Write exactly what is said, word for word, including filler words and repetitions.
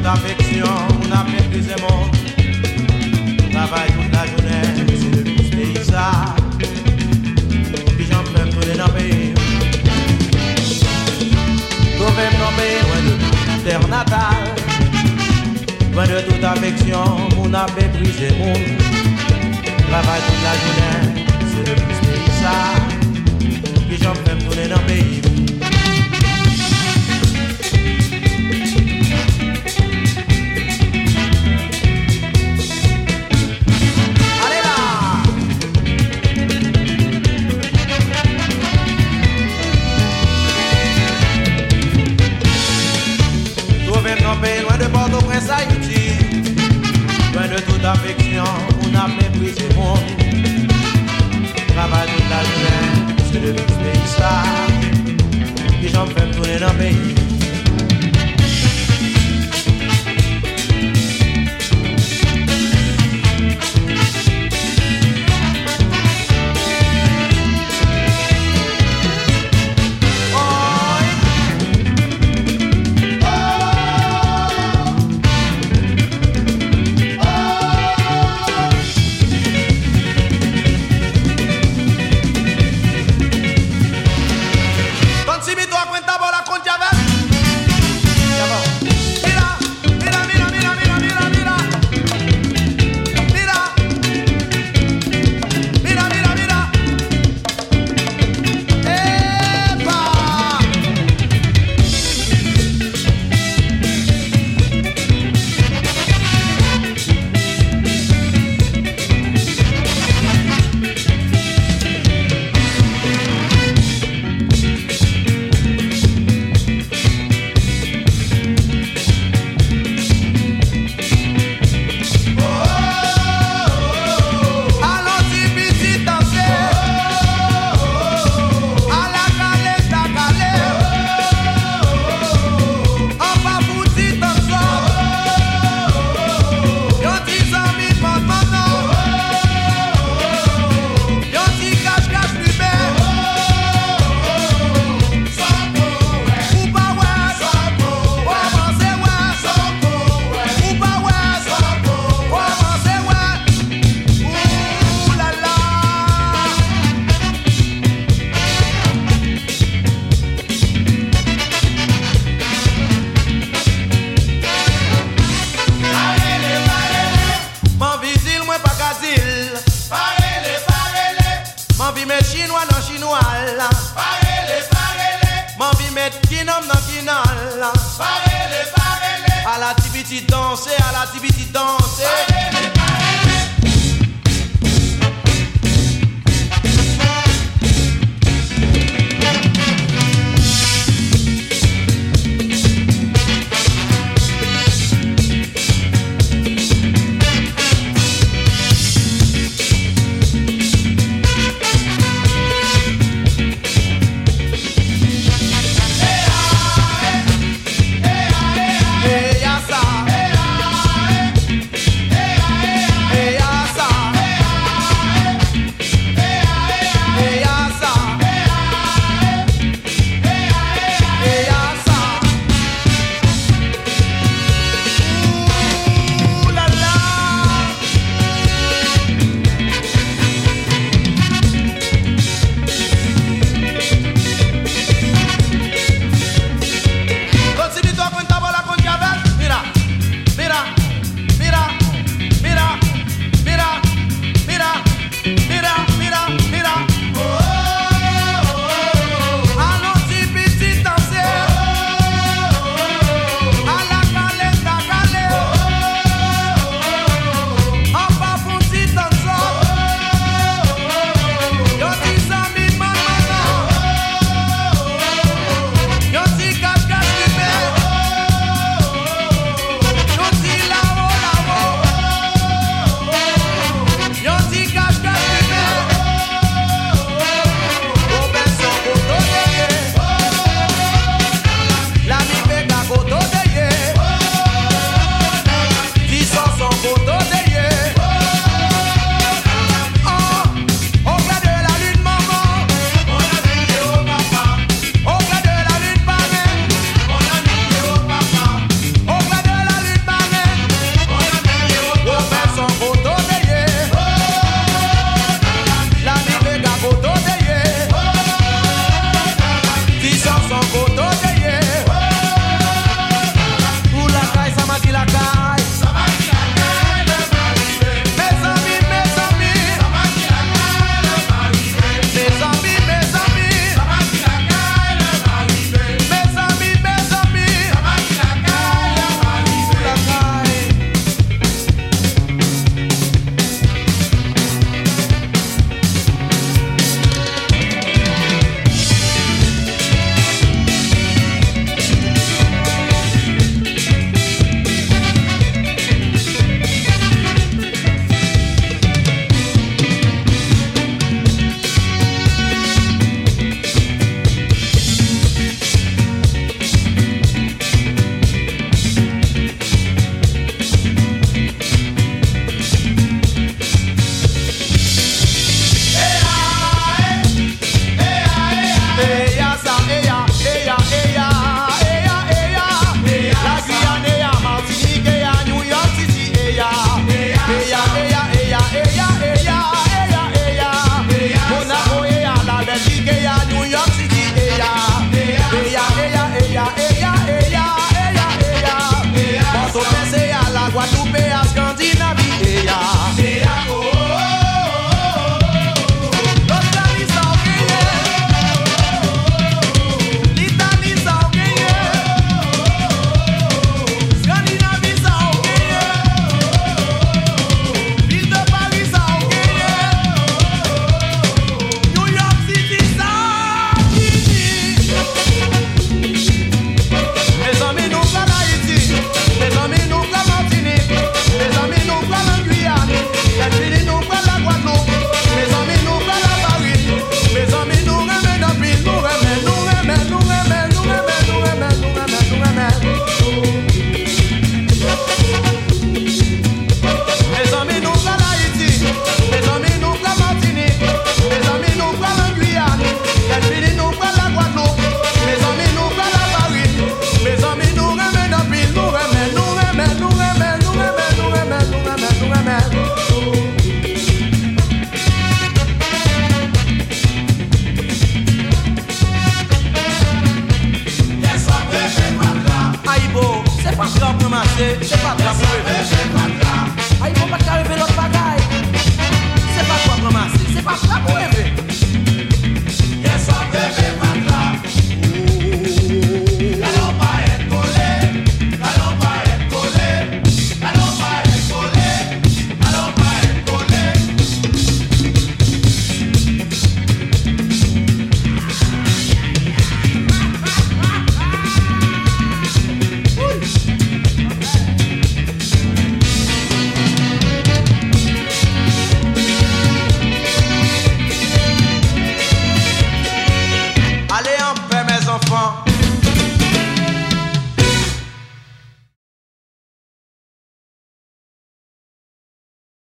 affection, on a méprisé mon travail toute la journée, c'est le plus pays ça. Puis j'en fais me tourner dans le pays. Trouver mon pays loin de terre natale. Loin de toute affection, on a méprisé mon travail toute la journée, c'est le plus pays ça. Puis j'en fais me tourner dans le pays. Loin de Port-au-Prince, Haïti, loin de toute affection, on a méprisé mon travail toute la journée, c'est le plus pays ça, et j'en fais me tourner dans le pays. Hey, drap pour masser, c'est pas drap pour